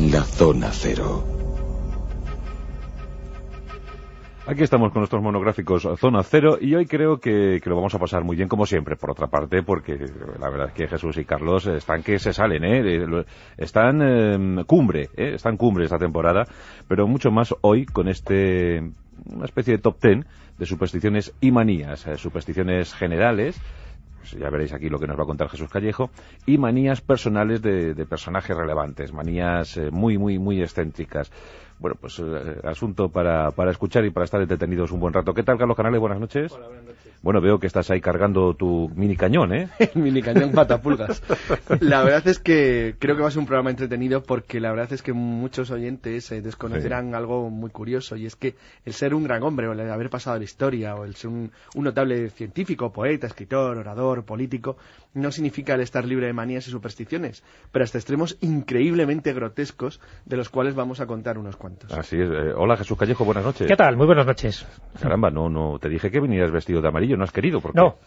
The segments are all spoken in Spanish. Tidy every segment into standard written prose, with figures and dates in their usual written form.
La Zona Cero. Aquí estamos con nuestros monográficos Zona Cero y hoy creo que lo vamos a pasar muy bien como siempre, por otra parte, porque la verdad es que Jesús y Carlos están que se salen, están cumbre esta temporada, pero mucho más hoy con una especie de top 10 de supersticiones y manías, supersticiones generales. Pues ya veréis aquí lo que nos va a contar Jesús Callejo, y manías personales de personajes relevantes, manías muy excéntricas. Bueno, pues asunto para escuchar y para estar entretenidos un buen rato. ¿Qué tal, Carlos Canales? Buenas noches. Hola, buenas noches. Bueno, veo que estás ahí cargando tu mini cañón, ¿eh? El mini cañón matapulgas. La verdad es que creo que va a ser un programa entretenido porque la verdad es que muchos oyentes desconocerán algo muy curioso, y es que el ser un gran hombre, o el haber pasado la historia, o el ser un notable científico, poeta, escritor, orador, político, no significa el estar libre de manías y supersticiones, pero hasta extremos increíblemente grotescos, de los cuales vamos a contar unos cuantos. Así es. Hola, Jesús Callejo, buenas noches. ¿Qué tal? Muy buenas noches. Caramba, no, te dije que vinieras vestido de amarillo, no has querido, ¿por qué? No,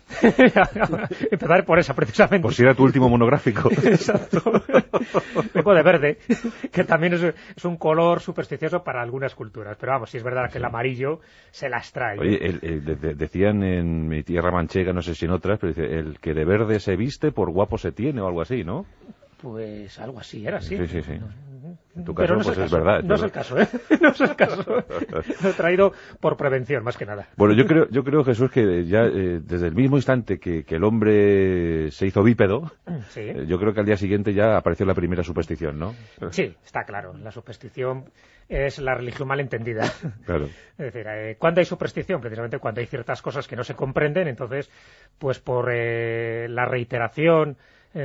empezar por esa, precisamente. Por si era tu último monográfico. Exacto. Vengo de verde, que también es un color supersticioso para algunas culturas, pero vamos, sí es verdad que el amarillo se las trae. Oye, decían en mi tierra manchega, no sé si en otras, pero dice, el que de verde se viste, por guapo se tiene, o algo así, ¿no? Pues algo así, era así. Sí. En tu Pero caso, no pues es verdad. No es el caso, ¿eh? No es el caso. Lo he traído por prevención, más que nada. Bueno, yo creo, Jesús, que ya desde el mismo instante que el hombre se hizo bípedo, sí. Yo creo que al día siguiente ya apareció la primera superstición, ¿no? Sí, está claro. La superstición es la religión mal entendida. Claro. Es decir, ¿cuándo hay superstición? Precisamente cuando hay ciertas cosas que no se comprenden, entonces, pues por la reiteración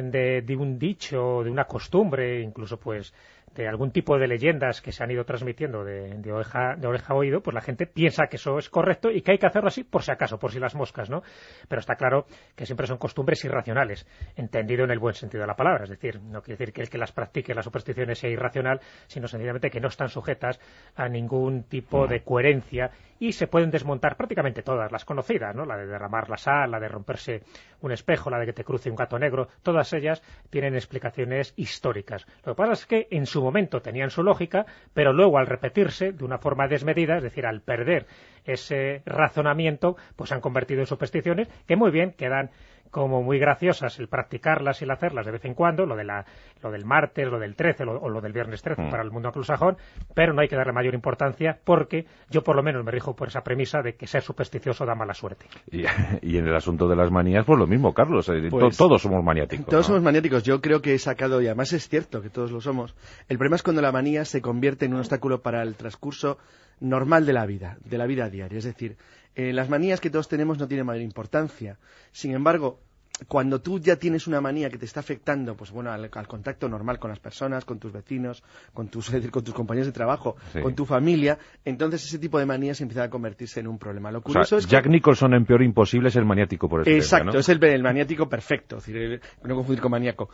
de un dicho, de una costumbre, incluso pues de algún tipo de leyendas que se han ido transmitiendo de oreja a oído, pues la gente piensa que eso es correcto y que hay que hacerlo así por si acaso, por si las moscas, ¿no? Pero está claro que siempre son costumbres irracionales, entendido en el buen sentido de la palabra, es decir, no quiere decir que el que las practique, las supersticiones, sea irracional, sino sencillamente que no están sujetas a ningún tipo de coherencia y se pueden desmontar prácticamente todas, las conocidas, ¿no? La de derramar la sal, la de romperse un espejo, la de que te cruce un gato negro, todas ellas tienen explicaciones históricas. Lo que pasa es que en su momento tenían su lógica, pero luego al repetirse de una forma desmedida, es decir, al perder ese razonamiento, pues se han convertido en supersticiones que muy bien quedan como muy graciosas el practicarlas y el hacerlas de vez en cuando, lo del martes, lo del 13 o lo del viernes 13 para el mundo anglosajón, pero no hay que darle mayor importancia porque yo por lo menos me rijo por esa premisa de que ser supersticioso da mala suerte. Y en el asunto de las manías, pues lo mismo, Carlos, Pues, todos somos maniáticos. Todos ¿no? somos maniáticos, yo creo que he sacado, y además es cierto que todos lo somos, el problema es cuando la manía se convierte en un obstáculo para el transcurso normal de la vida diaria, es decir, las manías que todos tenemos no tienen mayor importancia, sin embargo, cuando tú ya tienes una manía que te está afectando, pues bueno, al contacto normal con las personas, con tus vecinos, con tus compañeros de trabajo, sí, con tu familia, entonces ese tipo de manías empieza a convertirse en un problema. Lo curioso es que Jack Nicholson en Peor Imposible es el maniático por excelencia, exacto, ¿no? es el maniático perfecto, es decir, no confundir con maníaco.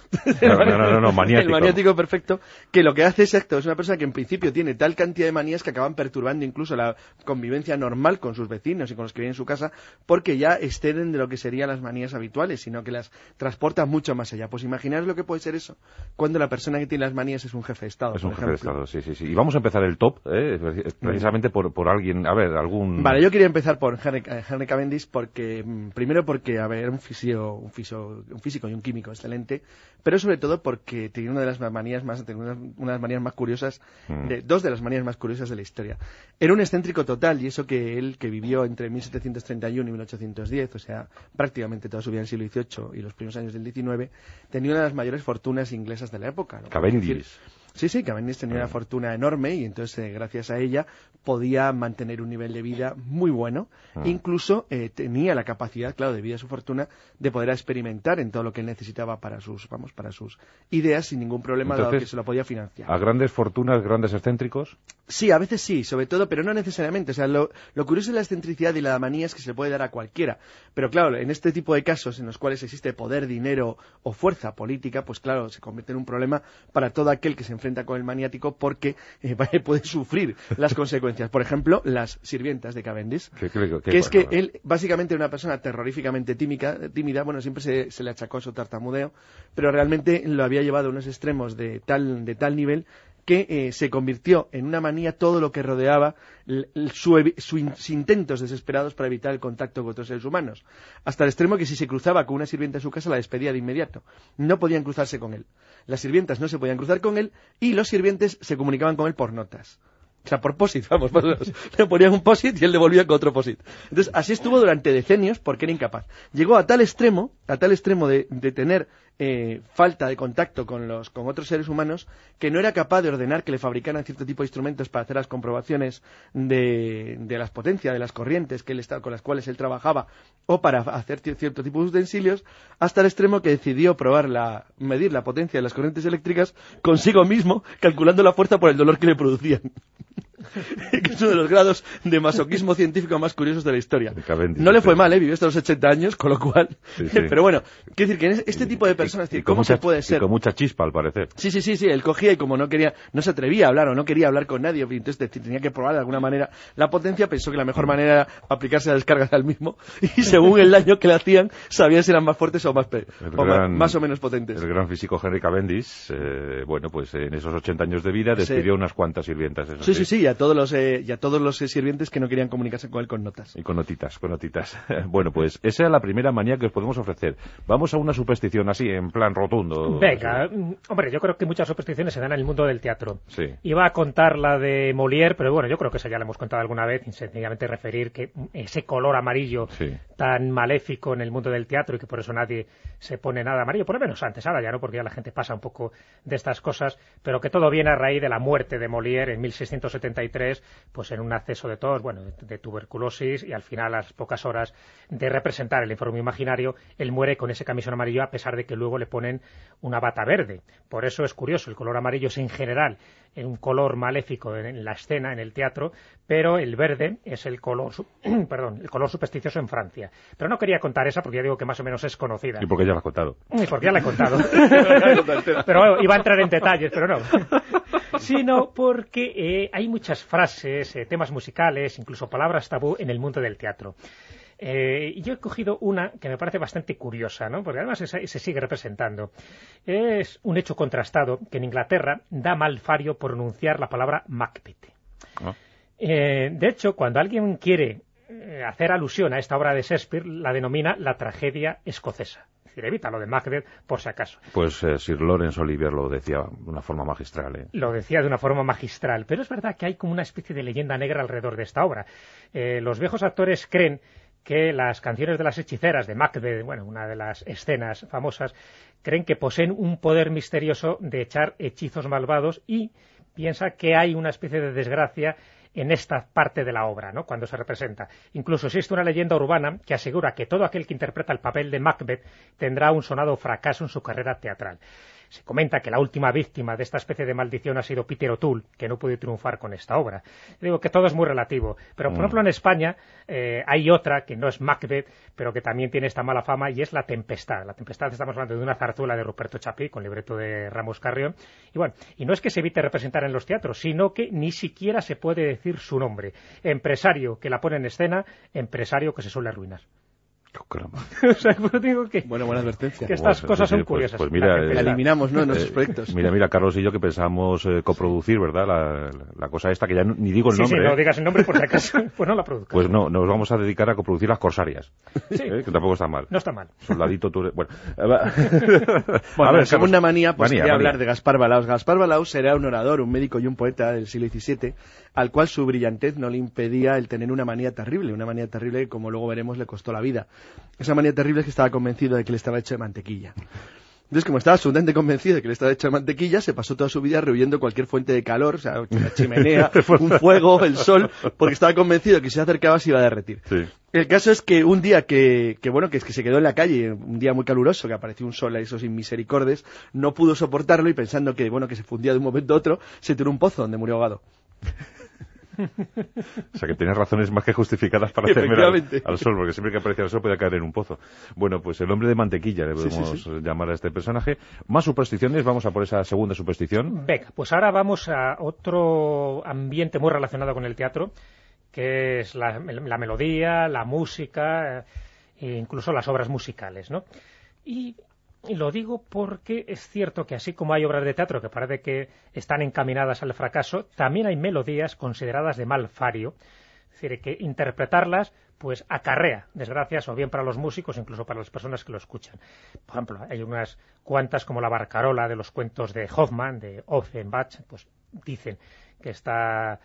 No, maniático. El maniático perfecto, que lo que hace es una persona que en principio tiene tal cantidad de manías que acaban perturbando incluso la convivencia normal con sus vecinos y con los que viven en su casa, porque ya exceden de lo que serían las manías habituales, sino que las transporta mucho más allá. Pues imaginaos lo que puede ser eso, cuando la persona que tiene las manías es un jefe de Estado, Es un por jefe de ejemplo. Estado, sí. Y vamos a empezar el top, precisamente por alguien, a ver, algún... Vale, yo quería empezar por Henry Cavendish porque, primero porque, a ver, era un físico y un químico excelente, pero sobre todo porque tenía una de las manías más curiosas, dos de las manías más curiosas de la historia. Era un excéntrico total, y eso que él, que vivió entre 1731 y 1810, o sea, prácticamente toda su vida en el siglo XVIII y los primeros años del XIX, tenía una de las mayores fortunas inglesas de la época, ¿no? Cavendish. Sí, Cavendish tenía una fortuna enorme y entonces gracias a ella podía mantener un nivel de vida muy bueno. Incluso tenía la capacidad, claro, debido a su fortuna, de poder experimentar en todo lo que él necesitaba para sus ideas sin ningún problema, Entonces, dado que se lo podía financiar. ¿A grandes fortunas, grandes excéntricos? Sí, a veces sí, sobre todo, pero no necesariamente. O sea, lo curioso de la excentricidad y la manía es que se le puede dar a cualquiera. Pero claro, en este tipo de casos en los cuales existe poder, dinero o fuerza política, pues claro, se convierte en un problema para todo aquel que se enfrenta con el maniático porque puede sufrir las consecuencias. Por ejemplo, las sirvientas de Cavendish, que es que él básicamente era una persona terroríficamente tímida, bueno, siempre se le achacó su tartamudeo, pero realmente lo había llevado a unos extremos de tal nivel que se convirtió en una manía todo lo que rodeaba sus intentos desesperados para evitar el contacto con otros seres humanos, hasta el extremo que si se cruzaba con una sirvienta en su casa la despedía de inmediato. No podían cruzarse con él. Las sirvientas no se podían cruzar con él y los sirvientes se comunicaban con él por notas. O sea, por POSIT, vamos, le ponían un POSIT y él devolvía con otro POSIT. Entonces, así estuvo durante decenios porque era incapaz. Llegó a tal extremo de tener falta de contacto con otros seres humanos, que no era capaz de ordenar que le fabricaran cierto tipo de instrumentos para hacer las comprobaciones de las potencias, de las corrientes con las cuales él trabajaba, o para hacer cierto tipo de utensilios, hasta el extremo que decidió medir la potencia de las corrientes eléctricas consigo mismo, calculando la fuerza por el dolor que le producían. Que es uno de los grados de masoquismo científico más curiosos de la historia. No le fue mal, vivió hasta los 80 años, con lo cual... Sí. Pero bueno, quiero decir que en este tipo de personas... ¿Cómo se puede ser? Y con mucha chispa, al parecer. Sí, él cogía y como no se atrevía a hablar o no quería hablar con nadie, entonces tenía que probar de alguna manera la potencia, pensó que la mejor manera era aplicarse la descarga al mismo, y según el daño que le hacían, sabían si eran más fuertes o más o menos potentes. El gran físico Henry Cavendish, bueno, pues en esos 80 años de vida despidió unas cuantas sirvientas. Sí, y a todos los sirvientes que no querían comunicarse con él con notas. Y con notitas. Bueno, pues esa es la primera manía que os podemos ofrecer. Vamos a una superstición así, en plan rotundo. Venga, hombre, yo creo que muchas supersticiones se dan en el mundo del teatro. Sí. Iba a contar la de Molière, pero bueno, yo creo que esa ya la hemos contado alguna vez, y sencillamente referir que ese color amarillo tan maléfico en el mundo del teatro y que por eso nadie se pone nada amarillo, por lo menos antes, ahora ya no, porque ya la gente pasa un poco de estas cosas, pero que todo viene a raíz de la muerte de Molière en 1673, pues en un acceso de tos, de tuberculosis, y al final, a las pocas horas de representar el enfermo imaginario, él muere con ese camisón amarillo, a pesar de que luego le ponen una bata verde. Por eso es curioso, el color amarillo es en general un color maléfico en la escena, en el teatro, pero el verde es el color supersticioso en Francia. Pero no quería contar esa porque ya digo que más o menos es conocida. ¿Y por qué ya la has contado? Y porque ya la he contado. Pero bueno, iba a entrar en detalles, pero no. Sino porque hay muchas frases, temas musicales, incluso palabras tabú en el mundo del teatro. Y yo he cogido una que me parece bastante curiosa, ¿no? Porque además se sigue representando. Es un hecho contrastado que en Inglaterra da mal fario pronunciar la palabra Macbeth. De hecho, cuando alguien quiere hacer alusión a esta obra de Shakespeare, la denomina la tragedia escocesa. Es decir, evita lo de Macbeth por si acaso. Pues Sir Laurence Olivier lo decía de una forma magistral. Lo decía de una forma magistral, pero es verdad que hay como una especie de leyenda negra alrededor de esta obra. Los viejos actores creen que las canciones de las hechiceras de Macbeth, una de las escenas famosas, creen que poseen un poder misterioso de echar hechizos malvados, y piensa que hay una especie de desgracia en esta parte de la obra, ¿no?, cuando se representa. Incluso existe una leyenda urbana que asegura que todo aquel que interpreta el papel de Macbeth tendrá un sonado fracaso en su carrera teatral. Se comenta que la última víctima de esta especie de maldición ha sido Peter O'Toole, que no pudo triunfar con esta obra. Digo que todo es muy relativo, pero por ejemplo en España hay otra que no es Macbeth, pero que también tiene esta mala fama, y es La Tempestad. La Tempestad, estamos hablando de una zarzuela de Ruperto Chapí, con libreto de Ramos Carrión, y no es que se evite representar en los teatros, sino que ni siquiera se puede decir su nombre. Empresario que la pone en escena, empresario que se suele arruinar. O sea, digo que, buena advertencia. Que estas cosas son curiosas. Pues mira, la eliminamos, ¿no?, en nuestros proyectos. Mira, Carlos y yo que pensamos coproducir, ¿verdad? La cosa esta, que ya ni digo el nombre. Sí, no digas el nombre por si acaso, pues no la produzcas. Pues no, nos vamos a dedicar a coproducir Las Corsarias. Sí. Que tampoco está mal. No está mal. Soldadito tú... Bueno, la segunda manía, pues quería hablar de Gaspar Balaus. Gaspar Balaus era un orador, un médico y un poeta del siglo XVII, al cual su brillantez no le impedía el tener una manía terrible que, como luego veremos, le costó la vida. Esa manía terrible es que estaba convencido de que él estaba hecho de mantequilla. Entonces, como estaba absolutamente convencido de que él estaba hecho de mantequilla, se pasó toda su vida rehuyendo cualquier fuente de calor, o sea, la chimenea, un fuego, el sol, porque estaba convencido de que si se acercaba se iba a derretir. Sí. El caso es que un día que se quedó en la calle, un día muy caluroso, que apareció un sol a esos inmisericordes, no pudo soportarlo, y pensando que se fundía de un momento a otro, se tiró un pozo donde murió ahogado. O sea, que tienes razones más que justificadas para temer al sol, porque siempre que aparece el sol puede caer en un pozo. Bueno, pues el hombre de mantequilla le podemos llamar a este personaje. Más supersticiones, vamos a por esa segunda superstición. Venga, pues ahora vamos a otro ambiente muy relacionado con el teatro, que es la melodía, la música, e incluso las obras musicales, ¿no? Y Y lo digo porque es cierto que así como hay obras de teatro que parece que están encaminadas al fracaso, también hay melodías consideradas de mal fario. Es decir, que interpretarlas pues acarrea desgracias o bien para los músicos, incluso para las personas que lo escuchan. Por ejemplo, hay unas cuantas como la barcarola de los cuentos de Hoffmann, de Offenbach, pues dicen que está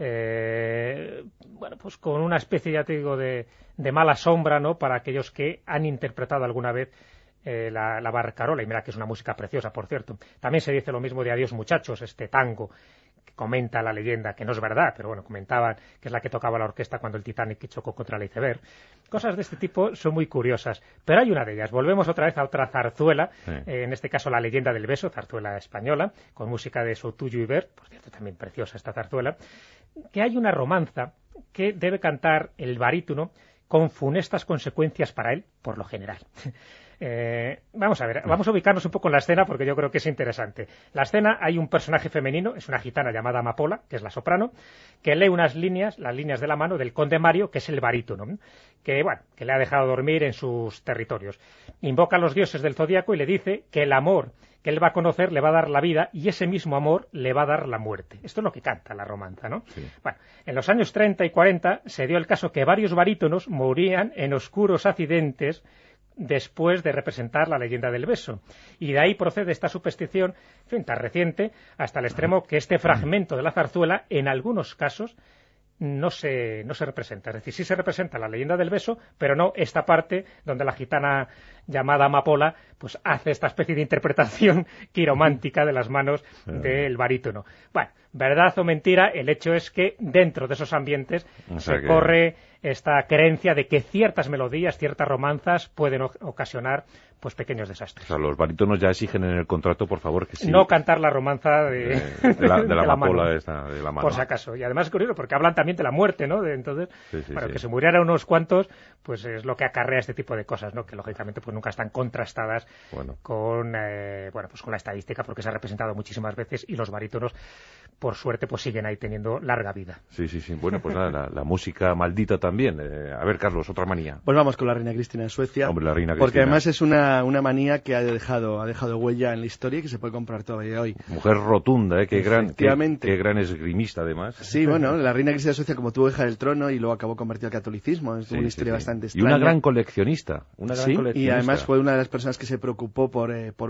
bueno, pues con una especie, ya te digo, de mala sombra, ¿no?, para aquellos que han interpretado alguna vez la barcarola, y mira que es una música preciosa, por cierto. También se dice lo mismo de Adiós muchachos, este tango que comenta la leyenda, que no es verdad, pero bueno, comentaban que es la que tocaba la orquesta cuando el Titanic chocó contra el iceberg. Cosas de este tipo son muy curiosas, pero hay una de ellas. Volvemos otra vez a otra zarzuela, en este caso La leyenda del beso, zarzuela española, con música de Soutullo y Ver, por cierto, también preciosa esta zarzuela, que hay una romanza que debe cantar el barítono con funestas consecuencias para él, por lo general. Vamos a ver, vamos a ubicarnos un poco en la escena porque yo creo que es interesante. La escena, hay un personaje femenino, es una gitana llamada Amapola, que es la soprano, que lee unas líneas, las líneas de la mano del conde Mario, que es el barítono, que bueno, que le ha dejado dormir en sus territorios. Invoca a los dioses del zodíaco y le dice que el amor que él va a conocer le va a dar la vida y ese mismo amor le va a dar la muerte. Esto es lo que canta la romanza, ¿no? Sí. Bueno, en los años 30 y 40 se dio el caso que varios barítonos morían en oscuros accidentes después de representar la leyenda del beso. Y de ahí procede esta superstición, en fin, tan reciente, hasta el extremo que este fragmento de la zarzuela, en algunos casos, no se representa. Es decir, sí se representa la leyenda del beso, pero no esta parte donde la gitana llamada Amapola pues hace esta especie de interpretación quiromántica de las manos del barítono. Bueno, verdad o mentira, el hecho es que dentro de esos ambientes corre esta creencia de que ciertas melodías, ciertas romanzas pueden ocasionar pues pequeños desastres. O sea, los barítonos ya exigen en el contrato, por favor, que sí. No cantar la romanza de la amapola mano, esta, de la mano. Por si acaso. Y además es curioso, porque hablan también de la muerte, ¿no? Entonces, sí. que se murieran unos cuantos, pues es lo que acarrea este tipo de cosas, ¿no? Que lógicamente pues nunca están contrastadas con pues con la estadística, porque se ha representado muchísimas veces y los barítonos, por suerte, pues siguen ahí teniendo larga vida. Sí. Bueno, pues nada, la música maldita también. A ver, Carlos, otra manía. Pues vamos con la reina Cristina de Suecia. Hombre, la reina Cristina. Porque además es una manía que ha dejado huella en la historia y que se puede comprar todavía hoy. Mujer rotunda, qué gran esgrimista, además. Sí, bueno, la reina Cristina de Suecia, como tuvo hija del trono y luego acabó convertida al catolicismo, es una historia bastante extraña. Y una gran coleccionista. Y además fue una de las personas que se preocupó por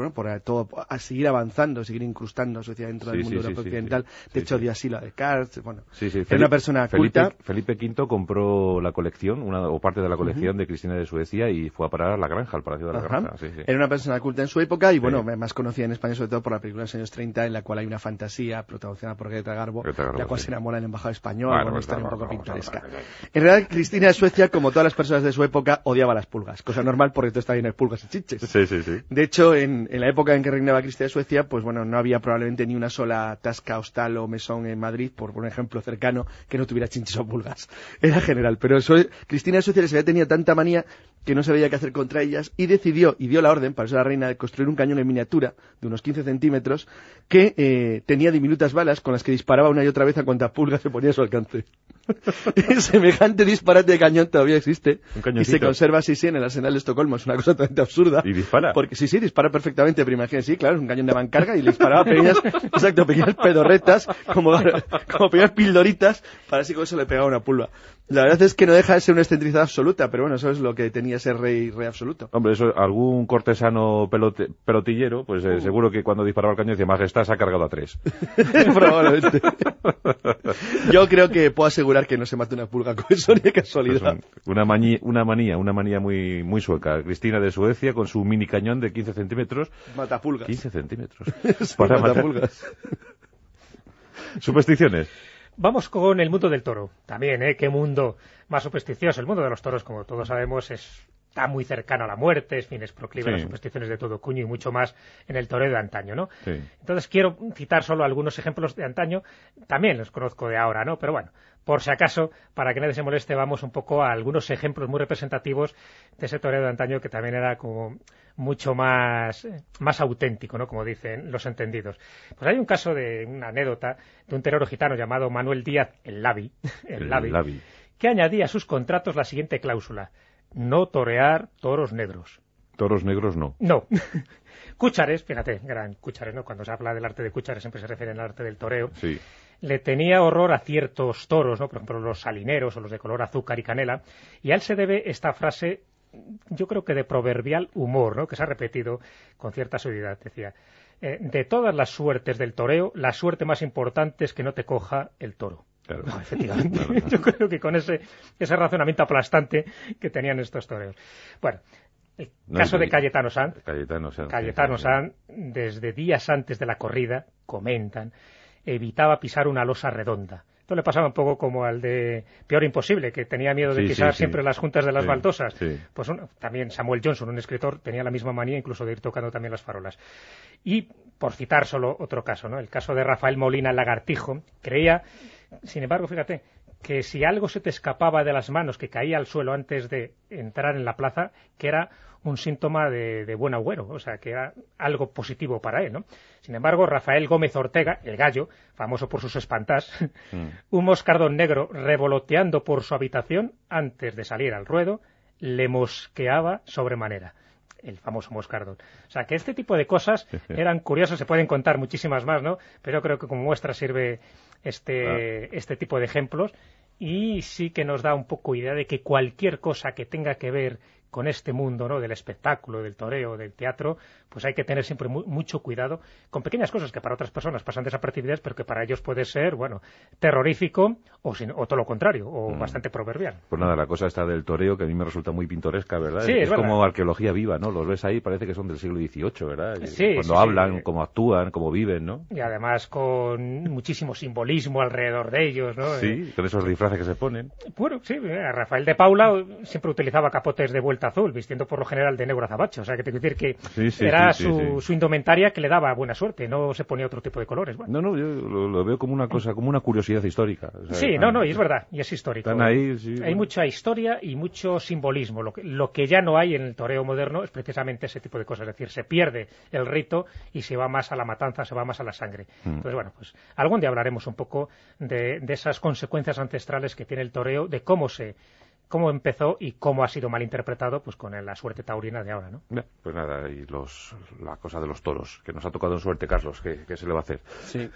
a seguir avanzando, seguir incrustando a Suecia dentro del mundo europeo occidental. De hecho, dio asilo a Descartes. Bueno, era una persona culta. Felipe V compró la colección, o parte de la colección de Cristina de Suecia y fue a parar a la granja, al Palacio de la Granja. Era una persona culta en su época y, bueno, más conocida en España sobre todo por la película de los años 30, en la cual hay una fantasía protagonizada por Greta Garbo, la cual se enamora del embajador español, una historia un poco pintoresca. En realidad, Cristina de Suecia, como todas las personas de su época, odiaba las pulgas, cosa normal porque todo está lleno de pulgas y chinches. Sí. De hecho, en la época en que reinaba Cristina de Suecia, pues bueno, no había probablemente ni una sola tasca, hostal o mesón en Madrid, por un ejemplo cercano, que no tuviera chinches o pulgas. Era general, pero Cristina de Suecia les había tenido tanta manía que no sabía qué hacer contra ellas y decidió, y dio la orden, para eso la reina, de construir un cañón en miniatura de unos 15 centímetros que tenía diminutas balas con las que disparaba una y otra vez a cuanta pulga se ponía a su alcance. Semejante disparate de cañón todavía existe y se conserva así en el arsenal de Estocolmo. Es una cosa totalmente absurda. ¿Y dispara? Porque sí, dispara perfectamente, pero imagínense, sí, claro, es un cañón de mancarga y le disparaba pequeñas pedorretas, como pequeñas pildoritas, para así con eso le pegaba una pulga. La verdad es que no deja de ser una excentricidad absoluta, pero bueno, eso es lo que tenía ese rey absoluto. Hombre, eso, algún cortesano pelotillero, pues seguro que cuando disparaba el cañón decía, Majestad, se ha cargado a 3. Probablemente. Yo creo que puedo asegurar que no se mata una pulga con eso ni de casualidad. Pues una manía muy, muy sueca. Cristina de Suecia con su mini cañón de 15 centímetros. Mata pulgas. 15 centímetros. Sí, para mata pulgas. Supersticiones. Vamos con el mundo del toro. También, qué mundo más supersticioso. El mundo de los toros, como todos sabemos, está muy cercano a la muerte, es proclive a las supersticiones de todo cuño y mucho más en el toreo de antaño, ¿no? Sí. Entonces quiero citar solo algunos ejemplos de antaño. También los conozco de ahora, ¿no? Pero bueno, por si acaso, para que nadie se moleste, vamos un poco a algunos ejemplos muy representativos de ese toreo de antaño que también era como mucho más auténtico, ¿no? Como dicen los entendidos. Pues hay un caso de una anécdota de un torero gitano llamado Manuel Díaz el Labi, que añadía a sus contratos la siguiente cláusula: no torear toros negros. Toros negros no. No. Cúchares, fíjate, gran Cúchares, ¿no? Cuando se habla del arte de Cúchares siempre se refiere al arte del toreo. Sí. Le tenía horror a ciertos toros, ¿no? Por ejemplo, los salineros o los de color azúcar y canela. Y a él se debe esta frase, yo creo que de proverbial humor, ¿no? Que se ha repetido con cierta seguridad. Decía, de todas las suertes del toreo, la suerte más importante es que no te coja el toro. Claro. No, efectivamente. Claro. Yo creo que con ese razonamiento aplastante que tenían estos toreros. Bueno, el caso de Cayetano Sanz. Cayetano Sanz, desde días antes de la corrida, comentan, evitaba pisar una losa redonda. Esto le pasaba un poco como al de Peor Imposible, que tenía miedo de pisar siempre las juntas de las baldosas. Sí. Pues también Samuel Johnson, un escritor, tenía la misma manía incluso de ir tocando también las farolas. Y, por citar solo otro caso, ¿no? El caso de Rafael Molina el Lagartijo, creía, sin embargo, fíjate, que si algo se te escapaba de las manos, que caía al suelo antes de entrar en la plaza, que era un síntoma de buen agüero, o sea, que era algo positivo para él, ¿no? Sin embargo, Rafael Gómez Ortega, el gallo, famoso por sus espantás, un moscardón negro revoloteando por su habitación antes de salir al ruedo, le mosqueaba sobremanera. El famoso moscardón. O sea, que este tipo de cosas eran curiosas, se pueden contar muchísimas más, ¿no? Pero yo creo que como muestra sirve este tipo de ejemplos, y sí que nos da un poco idea de que cualquier cosa que tenga que ver con este mundo, ¿no?, del espectáculo, del toreo, del teatro, pues hay que tener siempre mucho cuidado con pequeñas cosas que para otras personas pasan desapercibidas, pero que para ellos puede ser, bueno, terrorífico o todo lo contrario, o bastante proverbial. Pues nada, la cosa está del toreo, que a mí me resulta muy pintoresca, ¿verdad? Sí, es verdad. Como arqueología viva, ¿no? Los ves ahí, parece que son del siglo XVIII, ¿verdad? Sí, cuando hablan, cómo actúan, cómo viven, ¿no? Y además con muchísimo simbolismo alrededor de ellos, ¿no? Sí, con esos disfraces que se ponen. Bueno, sí, Rafael de Paula siempre utilizaba capotes de vuelta azul, vistiendo por lo general de negro azabache, o sea, que te quiero decir que era su indumentaria que le daba buena suerte, no se ponía otro tipo de colores. Bueno. No, yo lo veo como una cosa, como una curiosidad histórica. O sea, sí, y es verdad, y es histórico. Están ahí, sí, hay mucha historia y mucho simbolismo. Lo que ya no hay en el toreo moderno es precisamente ese tipo de cosas, es decir, se pierde el rito y se va más a la matanza, se va más a la sangre. Entonces, bueno, pues algún día hablaremos un poco de esas consecuencias ancestrales que tiene el toreo, de cómo empezó y cómo ha sido mal interpretado, pues con la suerte taurina de ahora, ¿no? Pues nada, y la cosa de los toros, que nos ha tocado en suerte, Carlos, ¿qué se le va a hacer? Sí.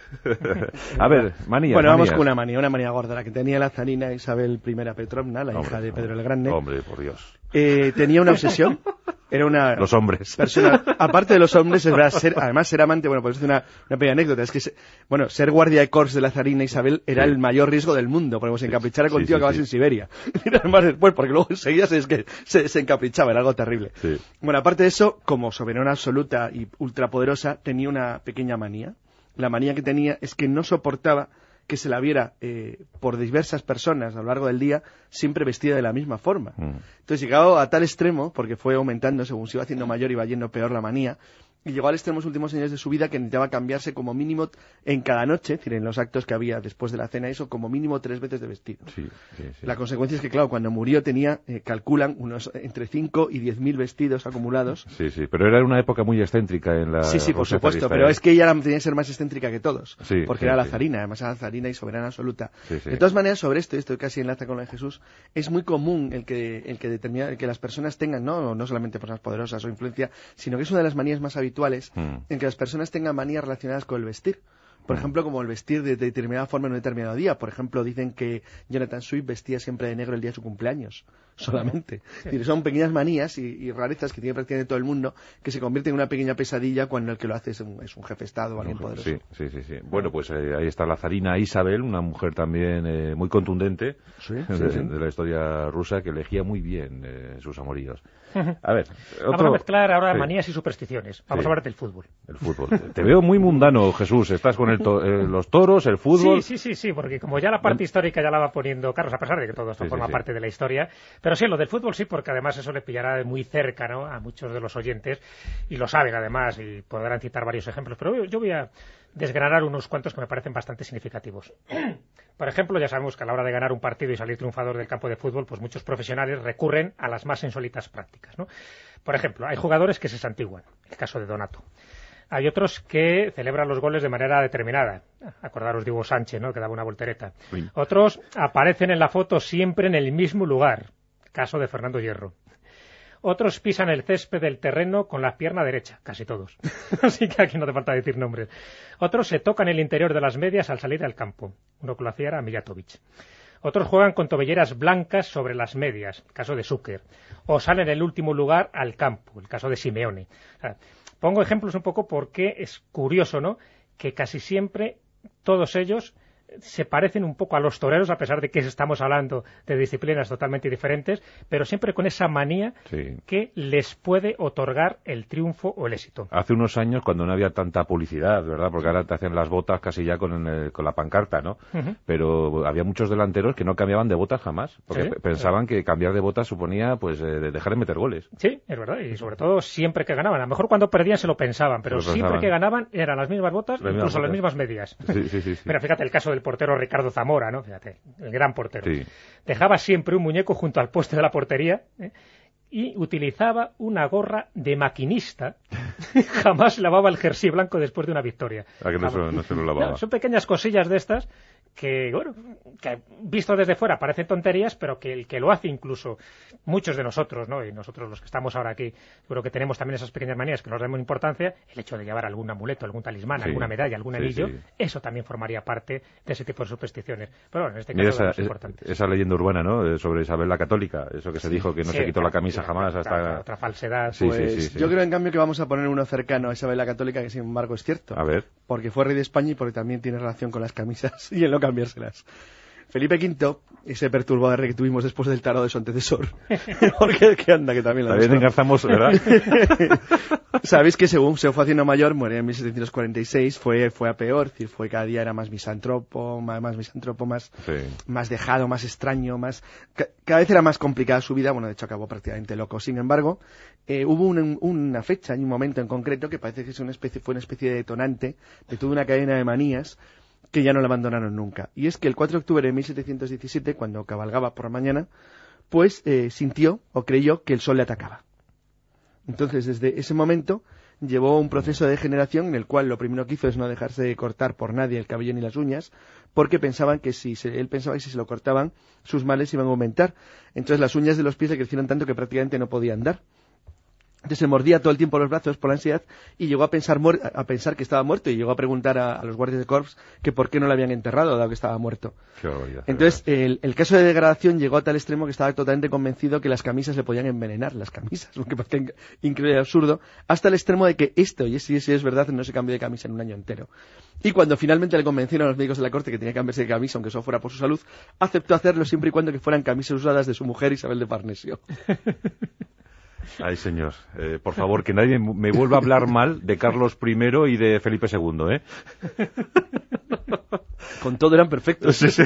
A ver, manías. Bueno, vamos con una manía gorda, la que tenía la zarina Isabel I Petrovna, la hija de Pedro el Grande. Hombre, por Dios. Tenía una obsesión. Era una los hombres. Persona, aparte de los hombres, es verdad, además ser amante, bueno, pues es una pequeña anécdota, es que ser guardia de corps de la zarina Isabel era el mayor riesgo del mundo, porque se encaprichara contigo acabas en Siberia. Y además después, porque luego enseguida se encaprichaba, era algo terrible. Sí. Bueno, aparte de eso, como soberana absoluta y ultrapoderosa, tenía una pequeña manía. La manía que tenía es que no soportaba que se la viera por diversas personas a lo largo del día, siempre vestida de la misma forma. Entonces, llegado a tal extremo, porque fue aumentando, según se iba haciendo mayor, iba yendo peor la manía, y llegó al extremo en los últimos años de su vida que necesitaba cambiarse como mínimo en cada noche, es decir, en los actos que había después de la cena, eso, como mínimo 3 veces de vestido. Sí. La consecuencia es que, claro, cuando murió tenía, calculan, unos entre 5 y 10.000 vestidos acumulados. Sí, pero era una época muy excéntrica en la... Sí, por supuesto, pero es que ella tenía que ser más excéntrica que todos, porque era la zarina, además era la zarina y soberana absoluta. De todas maneras, sobre esto casi enlaza con lo de Jesús, es muy común el que las personas tengan, no solamente personas poderosas o influencia, sino que es una de las manías más habituales en que las personas tengan manías relacionadas con el vestir. Por ejemplo, como el vestir de determinada forma en un determinado día. Por ejemplo, dicen que Jonathan Swift vestía siempre de negro el día de su cumpleaños, solamente. Es decir, son pequeñas manías y rarezas que tiene prácticamente todo el mundo, que se convierten en una pequeña pesadilla cuando el que lo hace es un jefe de Estado o alguien poderoso. Sí. Bueno, pues ahí está la zarina Isabel, una mujer también muy contundente de la historia rusa, que elegía muy bien sus amoríos. A ver, vamos a mezclar ahora manías y supersticiones. Vamos a hablar del fútbol. El fútbol. Te veo muy mundano, Jesús. Estás con los toros, el fútbol. Sí, porque como ya la parte histórica ya la va poniendo Carlos, a pesar de que todo esto forma parte de la historia. Pero sí, lo del fútbol sí, porque además eso le pillará muy cerca, ¿no?, a muchos de los oyentes, y lo saben además, y podrán citar varios ejemplos. Pero yo voy a desgranar unos cuantos que me parecen bastante significativos. Por ejemplo, ya sabemos que a la hora de ganar un partido y salir triunfador del campo de fútbol, pues muchos profesionales recurren a las más insólitas prácticas, ¿no? Por ejemplo, hay jugadores que se santiguan, el caso de Donato. Hay otros que celebran los goles de manera determinada. Acordaros de Hugo Sánchez, ¿no?, que daba una voltereta. Sí. Otros aparecen en la foto siempre en el mismo lugar. Caso de Fernando Hierro. Otros pisan el césped del terreno con la pierna derecha, casi todos. Así que aquí no te falta decir nombres. Otros se tocan el interior de las medias al salir al campo. Uno que lo hacía era Mijatovic. Otros juegan con tobilleras blancas sobre las medias, el caso de Zucker. O salen en el último lugar al campo, el caso de Simeone. O sea, pongo ejemplos un poco porque es curioso, ¿no?, que casi siempre todos ellos se parecen un poco a los toreros, a pesar de que estamos hablando de disciplinas totalmente diferentes, pero siempre con esa manía que les puede otorgar el triunfo o el éxito. Hace unos años, cuando no había tanta publicidad, ¿verdad? Porque ahora te hacen las botas casi ya con la pancarta, ¿no? Pero había muchos delanteros que no cambiaban de botas jamás, porque pensaban que cambiar de botas suponía pues dejar de meter goles. Sí, es verdad, y sobre todo siempre que ganaban. A lo mejor cuando perdían se lo pensaban, pero siempre que ganaban eran las mismas botas, incluso las mismas medias. Sí. Pero fíjate el caso del portero Ricardo Zamora, ¿no? Fíjate, el gran portero. Sí. Dejaba siempre un muñeco junto al poste de la portería, y utilizaba una gorra de maquinista. Jamás lavaba el jersey blanco después de una victoria. ¿A que no se lo lavaba? No, son pequeñas cosillas de estas que, bueno, que visto desde fuera parecen tonterías, pero que el que lo hace, incluso muchos de nosotros, ¿no?, y nosotros los que estamos ahora aquí, seguro que tenemos también esas pequeñas manías que nos damos importancia, el hecho de llevar algún amuleto, algún talismán, alguna medalla, algún anillo, eso también formaría parte de ese tipo de supersticiones. Pero bueno, en este caso es importante. Esa leyenda urbana, ¿no?, sobre Isabel la Católica, eso que se dijo, que no se quitó la camisa jamás hasta... Otra falsedad. Yo creo, en cambio, que vamos a poner uno cercano a Isabel la Católica, que sin embargo es cierto. A ver. Porque fue rey de España y porque también tiene relación con las camisas y en no cambiárselas. Felipe V, ese perturbador rey que tuvimos después del tarot de su antecesor, porque que anda, que también lo engarzamos, ¿verdad? Sabéis que según se fue haciendo mayor, murió en 1746, fue a peor, es decir, fue cada día era más misántropo, más dejado, más extraño, cada vez era más complicada su vida. Bueno, de hecho acabó prácticamente loco. Sin embargo, hubo una fecha y un momento en concreto que parece que fue una especie de detonante de toda una cadena de manías que ya no la abandonaron nunca. Y es que el 4 de octubre de 1717, cuando cabalgaba por la mañana, pues sintió o creyó que el sol le atacaba. Entonces, desde ese momento, llevó un proceso de degeneración en el cual lo primero que hizo es no dejarse cortar por nadie el cabello ni las uñas, porque él pensaba que si se lo cortaban, sus males iban a aumentar. Entonces las uñas de los pies le crecieron tanto que prácticamente no podía andar. Entonces se mordía todo el tiempo los brazos por la ansiedad y llegó a pensar que estaba muerto, y llegó a preguntar a los guardias de corps que por qué no lo habían enterrado, dado que estaba muerto. Entonces el caso de degradación llegó a tal extremo que estaba totalmente convencido que las camisas le podían envenenar, las camisas, lo que parece increíble y absurdo, hasta el extremo de que esto, y si es verdad, no se cambió de camisa en un año entero. Y cuando finalmente le convencieron a los médicos de la corte que tenía que cambiarse de camisa, aunque eso fuera por su salud, aceptó hacerlo siempre y cuando que fueran camisas usadas de su mujer Isabel de Farnesio. Ay, señor, por favor, que nadie me vuelva a hablar mal de Carlos I y de Felipe II, ¿eh? Con todo eran perfectos. Sí.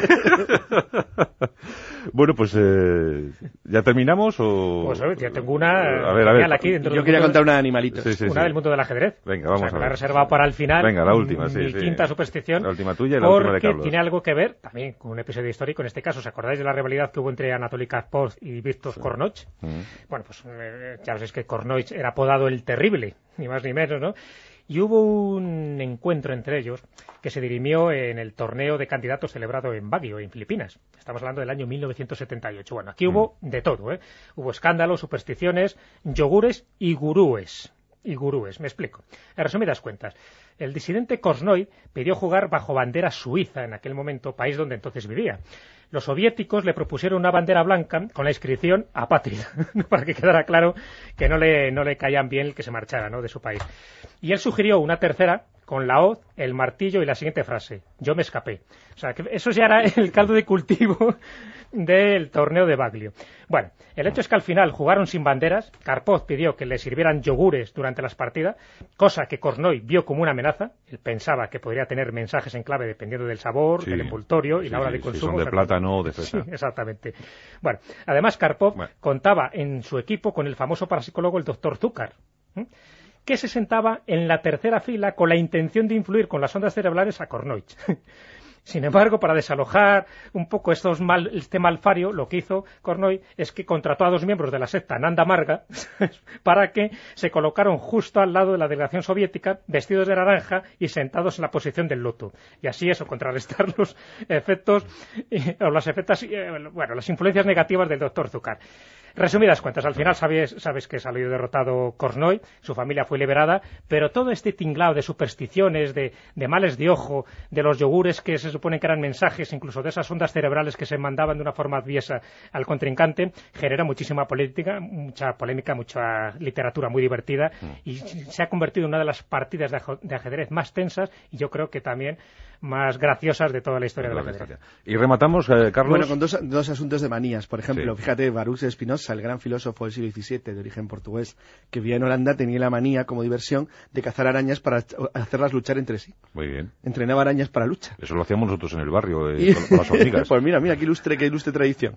Bueno, pues, ¿ya terminamos o...? Pues ya tengo una... A ver. Aquí dentro yo quería contar una de animalitos. Sí. Una del mundo del ajedrez. Venga, vamos a ver. La he reservado para el final. Venga, la última, mi quinta superstición. La última tuya y la última de Carlos. Porque tiene algo que ver también con un episodio histórico. En este caso, ¿os acordáis de la rivalidad que hubo entre Anatoly Karpov y Viktor Kornoch? Bueno, pues ya sabéis que Kornoch era apodado el Terrible, ni más ni menos, ¿no? Y hubo un encuentro entre ellos que se dirimió en el torneo de candidatos celebrado en Baguio, en Filipinas. Estamos hablando del año 1978. Bueno, aquí hubo de todo, ¿eh? Hubo escándalos, supersticiones, yogures y gurúes. Me explico. En resumidas cuentas, el disidente Kornoy pidió jugar bajo bandera suiza en aquel momento, país donde entonces vivía. Los soviéticos le propusieron una bandera blanca con la inscripción apátrida, para que quedara claro que no le caían bien el que se marchara, ¿no?, de su país. Y él sugirió una tercera con la hoz, el martillo y la siguiente frase: yo me escapé. O sea, que eso ya era el caldo de cultivo del torneo de Baglio. Bueno, el hecho es que al final jugaron sin banderas. Karpov pidió que le sirvieran yogures durante las partidas, cosa que Kornoy vio como una amenaza. Él pensaba que podría tener mensajes en clave dependiendo del sabor, del envoltorio y la hora de consumo. Son de plátano o de fresa. Sí, exactamente. Bueno, además Karpov contaba en su equipo con el famoso parapsicólogo el doctor Zucker, que se sentaba en la tercera fila con la intención de influir con las ondas cerebrales a Kornoy. Sin embargo, para desalojar un poco este malfario, lo que hizo Kornoy es que contrató a 2 miembros de la secta Nanda Marga para que se colocaron justo al lado de la delegación soviética, vestidos de naranja y sentados en la posición del loto. Y así contrarrestar los efectos, las influencias negativas del doctor Zucker. Resumidas cuentas, al final sabes que salió derrotado Korchnoi, su familia fue liberada, pero todo este tinglado de supersticiones, de males de ojo, de los yogures que se supone que eran mensajes, incluso de esas ondas cerebrales que se mandaban de una forma adviesa al contrincante, genera muchísima política, mucha polémica, mucha literatura muy divertida, y se ha convertido en una de las partidas de ajedrez más tensas y yo creo que también más graciosas de toda la historia del ajedrez. Y rematamos, Carlos. Bueno, con dos asuntos de manías. Por ejemplo, fíjate, Baruch de Spinoza, el gran filósofo del siglo XVII, de origen portugués, que vivía en Holanda, tenía la manía, como diversión, de cazar arañas para hacerlas luchar entre sí. Muy bien. Entrenaba arañas para lucha. Eso lo hacíamos nosotros en el barrio, con las hormigas. Pues mira, qué ilustre tradición.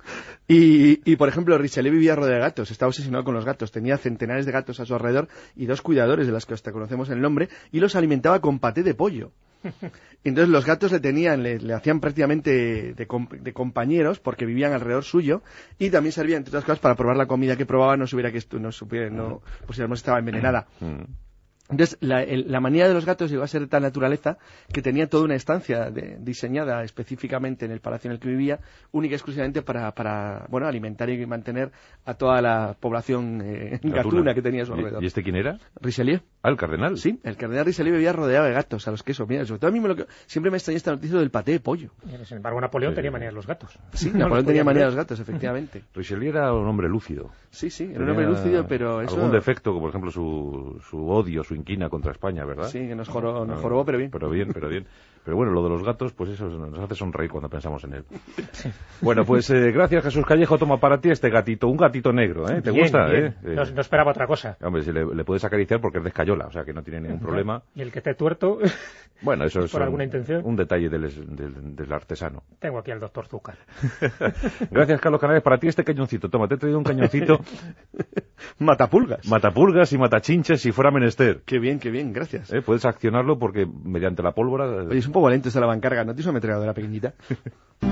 Y, por ejemplo, Richelieu vivía rodeado de gatos, estaba obsesionado con los gatos, tenía centenares de gatos a su alrededor y 2 cuidadores, de las que hasta conocemos el nombre, y los alimentaba con paté de pollo. Entonces los gatos le hacían prácticamente de compañeros porque vivían alrededor suyo y también servían, entre otras cosas, para probar la comida que probaba, no pues si estaba envenenada. Entonces, la manía de los gatos llegó a ser de tal naturaleza que tenía toda una estancia diseñada específicamente en el palacio en el que vivía, única y exclusivamente para alimentar y mantener a toda la población gatuna que tenía a su alrededor. ¿Y este quién era? Richelieu. Ah, el cardenal. Sí, el cardenal Richelieu vivía rodeado de gatos, a los quesos. Mira, sobre todo a mí siempre me extraña esta noticia del paté de pollo. Sin embargo, Napoleón tenía manía de los gatos. Sí, Napoleón tenía manía de los gatos, efectivamente. Richelieu era un hombre lúcido. Sí, era un hombre lúcido, pero eso... Algún defecto, como por ejemplo su odio, su inquina contra España, ¿verdad? Sí, que nos jorobó, pero bien. Pero bien. Pero bueno, lo de los gatos, pues eso nos hace sonreír cuando pensamos en él. Bueno, pues gracias, Jesús Callejo. Toma para ti este gatito, un gatito negro, ¿eh? ¿Te gusta? Bien. No esperaba otra cosa. Hombre, si le puedes acariciar porque es de escayola, o sea que no tiene ningún problema. Y el que esté tuerto... Bueno, eso es por alguna intención. Un detalle del artesano. Tengo aquí al doctor Zúcar. Gracias, Carlos Canales. Para ti este cañoncito. Toma, te he traído un cañoncito. Matapulgas y matachinches si fuera menester. Qué bien, gracias. Puedes accionarlo porque mediante la pólvora... Oye, es un poco lento esta la bancarga, ¿no te hizo ametralladora pequeñita?